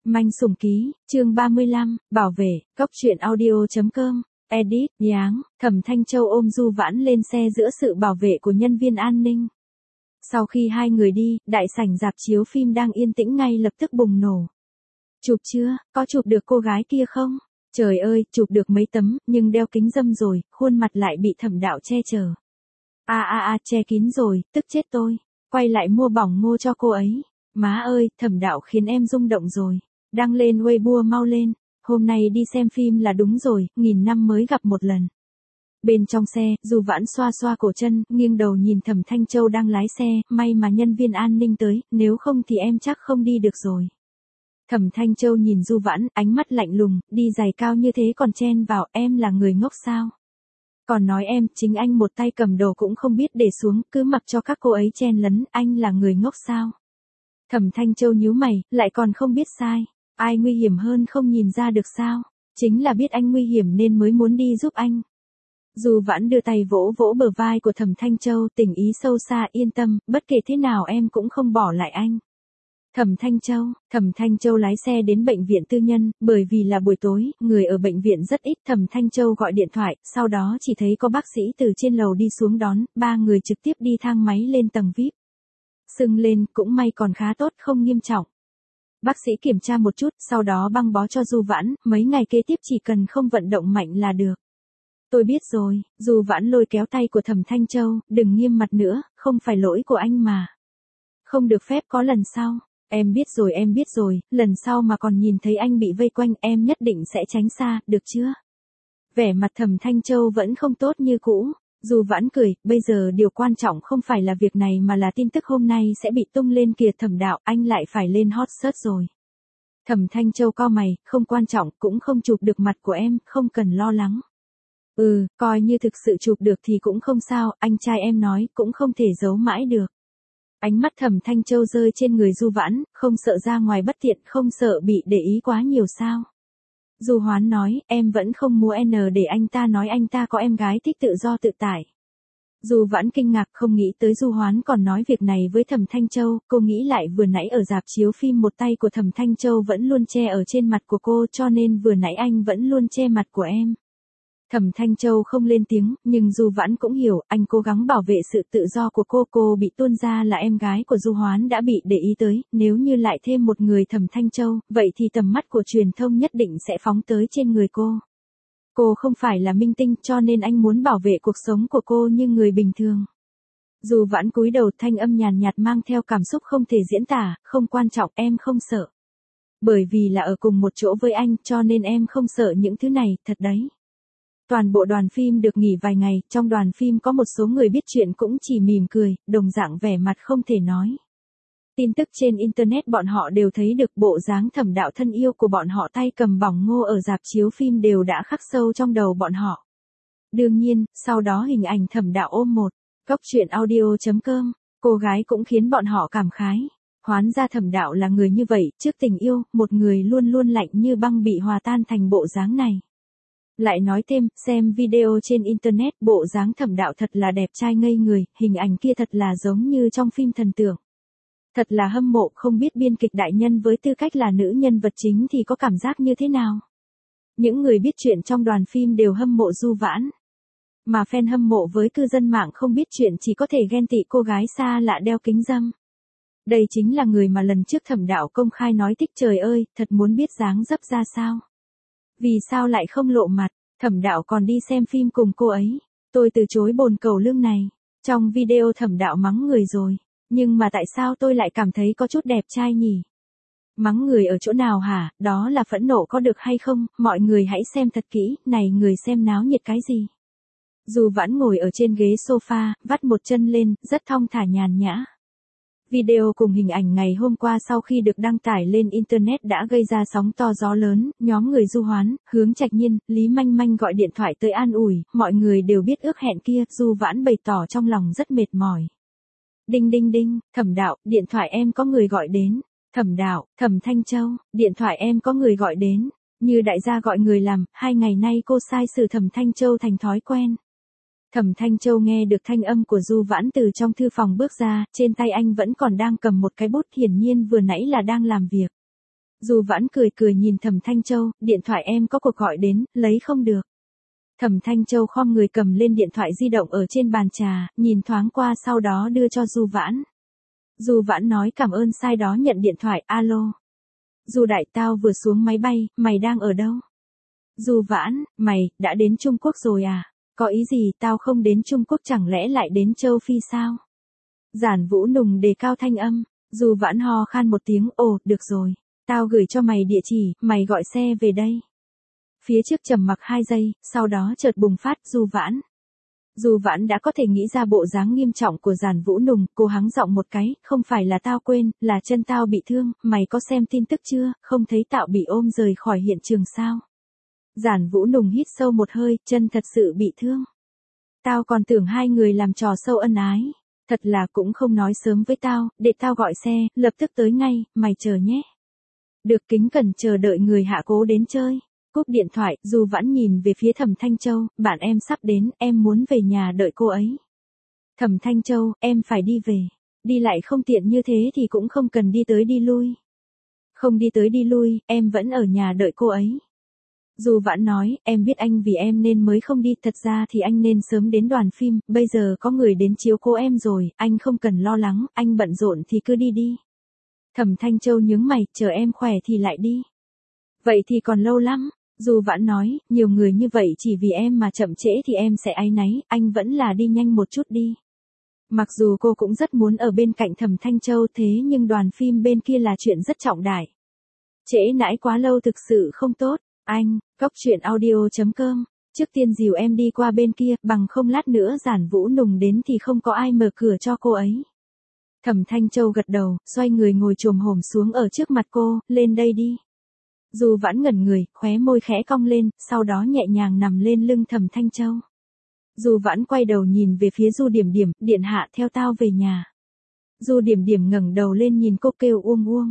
Manh sủng ký, chương 35, bảo vệ, góc truyện audio.com, edit, nháng, Thẩm Thanh Châu ôm Du Vãn lên xe giữa sự bảo vệ của nhân viên an ninh. Sau khi hai người đi, đại sảnh rạp chiếu phim đang yên tĩnh ngay lập tức bùng nổ. Chụp chưa, có chụp được cô gái kia không? Trời ơi, chụp được mấy tấm, nhưng đeo kính râm rồi, khuôn mặt lại bị Thẩm đạo che chở. Che kín rồi, tức chết tôi. Quay lại mua bỏng ngô cho cô ấy. Má ơi, Thẩm đạo khiến em rung động rồi. Đăng lên Weibo mau lên. Hôm nay đi xem phim là đúng rồi, 1000 năm mới gặp một lần. Bên trong xe, Du Vãn xoa xoa cổ chân, nghiêng đầu nhìn Thẩm Thanh Châu đang lái xe, may mà nhân viên an ninh tới, nếu không thì em chắc không đi được rồi. Thẩm Thanh Châu nhìn Du Vãn, ánh mắt lạnh lùng, đi giày cao như thế còn chen vào, em là người ngốc sao? Còn nói em, chính anh một tay cầm đồ cũng không biết để xuống, cứ mặc cho các cô ấy chen lấn, anh là người ngốc sao? Thẩm Thanh Châu nhíu mày, lại còn không biết sai. Ai nguy hiểm hơn không nhìn ra được sao? Chính là biết anh nguy hiểm nên mới muốn đi giúp anh. Du Vãn đưa tay vỗ vỗ bờ vai của Thẩm Thanh Châu, tình ý sâu xa, yên tâm, bất kể thế nào em cũng không bỏ lại anh. Thẩm Thanh Châu lái xe đến bệnh viện tư nhân, bởi vì là buổi tối, người ở bệnh viện rất ít. Thẩm Thanh Châu gọi điện thoại, sau đó chỉ thấy có bác sĩ từ trên lầu đi xuống đón, ba người trực tiếp đi thang máy lên tầng VIP. Sưng lên, cũng may còn khá tốt, không nghiêm trọng. Bác sĩ kiểm tra một chút, sau đó băng bó cho Du Vãn, mấy ngày kế tiếp chỉ cần không vận động mạnh là được. Tôi biết rồi, Du Vãn lôi kéo tay của Thẩm Thanh Châu, đừng nghiêm mặt nữa, không phải lỗi của anh mà. Không được phép có lần sau. Em biết rồi, lần sau mà còn nhìn thấy anh bị vây quanh em nhất định sẽ tránh xa, được chưa? Vẻ mặt Thẩm Thanh Châu vẫn không tốt như cũ. Du Vãn cười, bây giờ điều quan trọng không phải là việc này mà là tin tức hôm nay sẽ bị tung lên kìa Thẩm đạo, anh lại phải lên hot search rồi. Thẩm Thanh Châu cau mày, không quan trọng, cũng không chụp được mặt của em, không cần lo lắng. Coi như thực sự chụp được thì cũng không sao, anh trai em nói, cũng không thể giấu mãi được. Ánh mắt Thẩm Thanh Châu rơi trên người Du Vãn, không sợ ra ngoài bất tiện, không sợ bị để ý quá nhiều sao. Du Hoán nói, em vẫn không mua N để anh ta nói anh ta có em gái thích tự do tự tại. Du Vãn kinh ngạc, không nghĩ tới Du Hoán còn nói việc này với Thẩm Thanh Châu, cô nghĩ lại vừa nãy ở rạp chiếu phim một tay của Thẩm Thanh Châu vẫn luôn che ở trên mặt của cô, cho nên vừa nãy anh vẫn luôn che mặt của em. Thẩm Thanh Châu không lên tiếng, nhưng Du Vãn cũng hiểu, anh cố gắng bảo vệ sự tự do của cô bị tuôn ra là em gái của Du Hoán đã bị để ý tới, nếu như lại thêm một người Thẩm Thanh Châu, vậy thì tầm mắt của truyền thông nhất định sẽ phóng tới trên người cô. Cô không phải là minh tinh, cho nên anh muốn bảo vệ cuộc sống của cô như người bình thường. Du Vãn cúi đầu, thanh âm nhàn nhạt mang theo cảm xúc không thể diễn tả, không quan trọng, em không sợ. Bởi vì là ở cùng một chỗ với anh, cho nên em không sợ những thứ này, thật đấy. Toàn bộ đoàn phim được nghỉ vài ngày, trong đoàn phim có một số người biết chuyện cũng chỉ mỉm cười, đồng dạng vẻ mặt không thể nói. Tin tức trên Internet bọn họ đều thấy được bộ dáng Thẩm đạo thân yêu của bọn họ tay cầm bỏng ngô ở rạp chiếu phim đều đã khắc sâu trong đầu bọn họ. Đương nhiên, sau đó hình ảnh Thẩm đạo ôm một, góc truyện audio.com, cô gái cũng khiến bọn họ cảm khái. Hóa ra Thẩm đạo là người như vậy, trước tình yêu, một người luôn luôn lạnh như băng bị hòa tan thành bộ dáng này. Lại nói thêm, xem video trên Internet, bộ dáng Thẩm đạo thật là đẹp trai ngây người, hình ảnh kia thật là giống như trong phim thần tượng. Thật là hâm mộ, không biết biên kịch đại nhân với tư cách là nữ nhân vật chính thì có cảm giác như thế nào. Những người biết chuyện trong đoàn phim đều hâm mộ Du Vãn. Mà fan hâm mộ với cư dân mạng không biết chuyện chỉ có thể ghen tị cô gái xa lạ đeo kính râm. Đây chính là người mà lần trước Thẩm đạo công khai nói thích, trời ơi, thật muốn biết dáng dấp ra sao. Vì sao lại không lộ mặt, Thẩm đạo còn đi xem phim cùng cô ấy. Tôi từ chối bồn cầu lương này. Trong video Thẩm đạo mắng người rồi. Nhưng mà tại sao tôi lại cảm thấy có chút đẹp trai nhỉ? Mắng người ở chỗ nào hả? Đó là phẫn nộ có được hay không? Mọi người hãy xem thật kỹ, này người xem náo nhiệt cái gì? Du Vãn ngồi ở trên ghế sofa, vắt một chân lên, rất thong thả nhàn nhã. Video cùng hình ảnh ngày hôm qua sau khi được đăng tải lên Internet đã gây ra sóng to gió lớn, nhóm người Du Hoán, Hướng Trạch Nhiên, Lý Manh Manh gọi điện thoại tới an ủi, mọi người đều biết ước hẹn kia, Du Vãn bày tỏ trong lòng rất mệt mỏi. Đinh đinh đinh, Thẩm đạo, điện thoại em có người gọi đến. Thẩm đạo, Thẩm Thanh Châu, điện thoại em có người gọi đến. Như đại gia gọi người làm, 2 ngày nay cô sai sử Thẩm Thanh Châu thành thói quen. Thẩm Thanh Châu nghe được thanh âm của Du Vãn từ trong thư phòng bước ra, trên tay anh vẫn còn đang cầm một cái bút, hiển nhiên vừa nãy là đang làm việc. Du Vãn cười cười nhìn Thẩm Thanh Châu, điện thoại em có cuộc gọi đến, lấy không được. Thẩm Thanh Châu khom người cầm lên điện thoại di động ở trên bàn trà, nhìn thoáng qua sau đó đưa cho Du Vãn. Du Vãn nói cảm ơn sai đó nhận điện thoại, alo. Du đại tao vừa xuống máy bay, mày đang ở đâu? Du Vãn, mày, đã đến Trung Quốc rồi à? Có ý gì tao không đến Trung Quốc chẳng lẽ lại đến châu Phi sao? Giản Vũ Nùng đề cao thanh âm, Du Vãn ho khan một tiếng, ồ, được rồi. Tao gửi cho mày địa chỉ, mày gọi xe về đây. Phía trước trầm mặc 2 giây, sau đó chợt bùng phát, Du Vãn. Du Vãn đã có thể nghĩ ra bộ dáng nghiêm trọng của Giản Vũ Nùng, cô hắng giọng một cái, không phải là tao quên, là chân tao bị thương, mày có xem tin tức chưa, không thấy Tạo bị ôm rời khỏi hiện trường sao? Giản Vũ Nùng hít sâu một hơi, chân thật sự bị thương. Tao còn tưởng hai người làm trò sâu ân ái. Thật là cũng không nói sớm với tao, để tao gọi xe, lập tức tới ngay, mày chờ nhé. Được, kính cẩn chờ đợi người hạ cố đến chơi. Cúp điện thoại, Du Vãn nhìn về phía Thẩm Thanh Châu, bạn em sắp đến, em muốn về nhà đợi cô ấy. Thẩm Thanh Châu, em phải đi về. Đi lại không tiện như thế thì cũng không cần đi tới đi lui. Không đi tới đi lui, em vẫn ở nhà đợi cô ấy. Du Vãn nói, em biết anh vì em nên mới không đi, thật ra thì anh nên sớm đến đoàn phim, bây giờ có người đến chiếu cố em rồi, anh không cần lo lắng, anh bận rộn thì cứ đi đi. Thẩm Thanh Châu nhướng mày, chờ em khỏe thì lại đi. Vậy thì còn lâu lắm. Du Vãn nói, nhiều người như vậy chỉ vì em mà chậm trễ thì em sẽ áy náy, anh vẫn là đi nhanh một chút đi. Mặc dù cô cũng rất muốn ở bên cạnh Thẩm Thanh Châu thế nhưng đoàn phim bên kia là chuyện rất trọng đại. Trễ nãi quá lâu thực sự không tốt. Anh, cóc truyện audio.com, trước tiên dìu em đi qua bên kia, bằng không lát nữa Giản Vũ Nùng đến thì không có ai mở cửa cho cô ấy. Thẩm Thanh Châu gật đầu, xoay người ngồi chồm hổm xuống ở trước mặt cô, lên đây đi. Du Vãn ngẩn người, khóe môi khẽ cong lên, sau đó nhẹ nhàng nằm lên lưng Thẩm Thanh Châu. Du Vãn quay đầu nhìn về phía Du Điểm Điểm, điện hạ theo tao về nhà. Du Điểm Điểm ngẩng đầu lên nhìn cô kêu uông uông.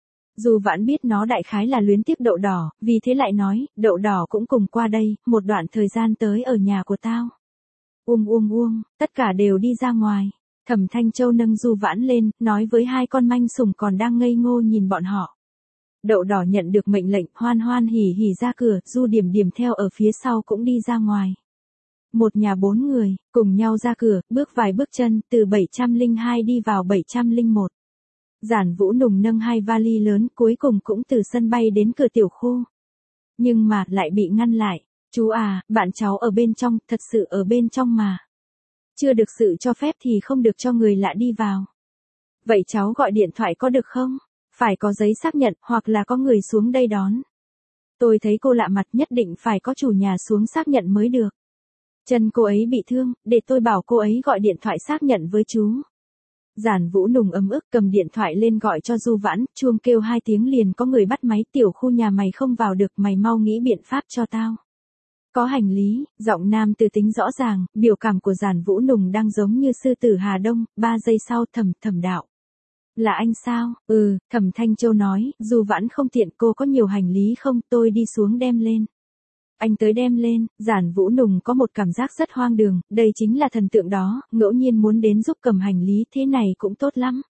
Du Vãn biết nó đại khái là luyến tiếc Đậu Đỏ, vì thế lại nói, Đậu Đỏ cũng cùng qua đây, một đoạn thời gian tới ở nhà của tao. Uông uông uông, tất cả đều đi ra ngoài. Thẩm Thanh Châu nâng Du Vãn lên, nói với hai con manh sủng còn đang ngây ngô nhìn bọn họ. Đậu Đỏ nhận được mệnh lệnh, hoan hoan hỉ hỉ ra cửa, Du Điểm Điểm theo ở phía sau cũng đi ra ngoài. Một nhà 4 người, cùng nhau ra cửa, bước vài bước chân, từ 702 đi vào 701. Giản Vũ Nùng nâng 2 vali lớn, cuối cùng cũng từ sân bay đến cửa tiểu khu. Nhưng mà, lại bị ngăn lại. Chú à, bạn cháu ở bên trong, thật sự ở bên trong mà. Chưa được sự cho phép thì không được cho người lạ đi vào. Vậy cháu gọi điện thoại có được không? Phải có giấy xác nhận, hoặc là có người xuống đây đón. Tôi thấy cô lạ mặt, nhất định phải có chủ nhà xuống xác nhận mới được. Chân cô ấy bị thương, để tôi bảo cô ấy gọi điện thoại xác nhận với chú. Giản Vũ Nùng ấm ức cầm điện thoại lên gọi cho Du Vãn, chuông kêu 2 tiếng liền có người bắt máy, tiểu khu nhà mày không vào được, mày mau nghĩ biện pháp cho tao. Có hành lý, giọng nam từ tính rõ ràng, biểu cảm của Giản Vũ Nùng đang giống như sư tử Hà Đông, 3 giây sau Thẩm Đạo. Là anh sao? Ừ, Thẩm Thanh Châu nói, Du Vãn không tiện, cô có nhiều hành lý không, tôi đi xuống đem lên. Anh tới đem lên, Giản Vũ Nùng có một cảm giác rất hoang đường, đây chính là thần tượng đó, ngẫu nhiên muốn đến giúp cầm hành lý, thế này cũng tốt lắm.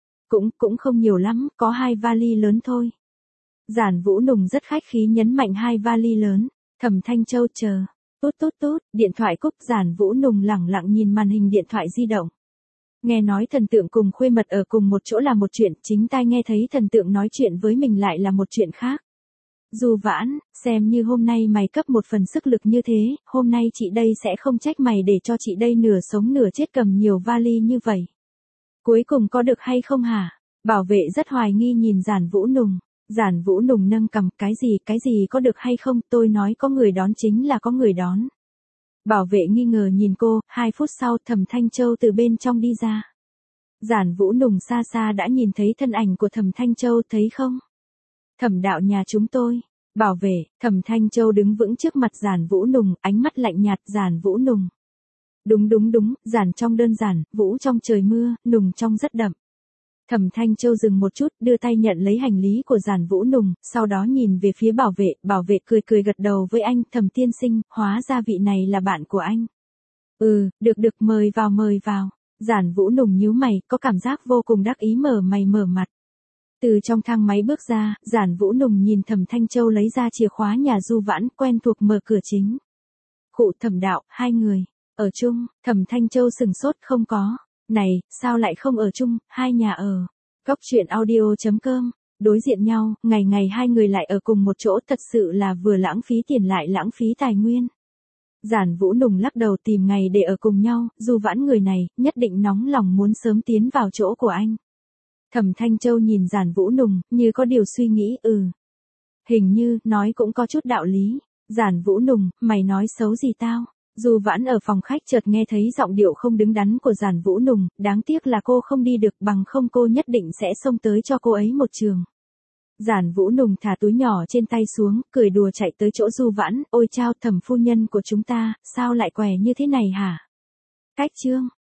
Cũng không nhiều lắm, có 2 vali lớn thôi. Giản Vũ Nùng rất khách khí nhấn mạnh 2 vali lớn, Thẩm Thanh Châu chờ. Tút, điện thoại cúp, Giản Vũ Nùng lẳng lặng nhìn màn hình điện thoại di động. Nghe nói thần tượng cùng khuê mật ở cùng một chỗ là một chuyện, chính tai nghe thấy thần tượng nói chuyện với mình lại là một chuyện khác. Du Vãn, xem như hôm nay mày cấp một phần sức lực như thế, hôm nay chị đây sẽ không trách mày để cho chị đây nửa sống nửa chết cầm nhiều vali như vậy. Cuối cùng có được hay không hả? Bảo vệ rất hoài nghi nhìn Giản Vũ Nùng. Giản Vũ Nùng nâng cằm, cái gì có được hay không, tôi nói có người đón chính là có người đón. Bảo vệ nghi ngờ nhìn cô, 2 phút sau Thẩm Thanh Châu từ bên trong đi ra. Giản Vũ Nùng xa xa đã nhìn thấy thân ảnh của Thẩm Thanh Châu, thấy không? Thẩm đạo nhà chúng tôi. Bảo vệ, Thẩm Thanh Châu đứng vững trước mặt Giản Vũ Nùng, ánh mắt lạnh nhạt, Giản Vũ Nùng. Đúng, giản trong đơn giản, vũ trong trời mưa, nùng trong rất đậm. Thẩm Thanh Châu dừng một chút, đưa tay nhận lấy hành lý của Giản Vũ Nùng, sau đó nhìn về phía bảo vệ cười gật đầu với anh, Thẩm tiên sinh, hóa ra vị này là bạn của anh. Ừ, được, mời vào. Giản Vũ Nùng nhíu mày, có cảm giác vô cùng đắc ý mở mày mở mặt. Từ trong thang máy bước ra, Giản Vũ Nùng nhìn Thẩm Thanh Châu lấy ra chìa khóa nhà Du Vãn, quen thuộc mở cửa chính. Khụ Thẩm đạo, hai người, ở chung, Thẩm Thanh Châu sừng sốt không có. Này, sao lại không ở chung, hai nhà ở. Góc chuyện audio.com, đối diện nhau, ngày ngày hai người lại ở cùng một chỗ thật sự là vừa lãng phí tiền lại lãng phí tài nguyên. Giản Vũ Nùng lắc đầu tìm ngày để ở cùng nhau, Du Vãn người này, nhất định nóng lòng muốn sớm tiến vào chỗ của anh. Thẩm Thanh Châu nhìn Giản Vũ Nùng, như có điều suy nghĩ, Hình như, nói cũng có chút đạo lý. Giản Vũ Nùng, mày nói xấu gì tao? Du Vãn ở phòng khách chợt nghe thấy giọng điệu không đứng đắn của Giản Vũ Nùng, đáng tiếc là cô không đi được, bằng không cô nhất định sẽ xông tới cho cô ấy một trường. Giản Vũ Nùng thả túi nhỏ trên tay xuống, cười đùa chạy tới chỗ Du Vãn, ôi chao Thẩm phu nhân của chúng ta, sao lại què như thế này hả? Cách chương.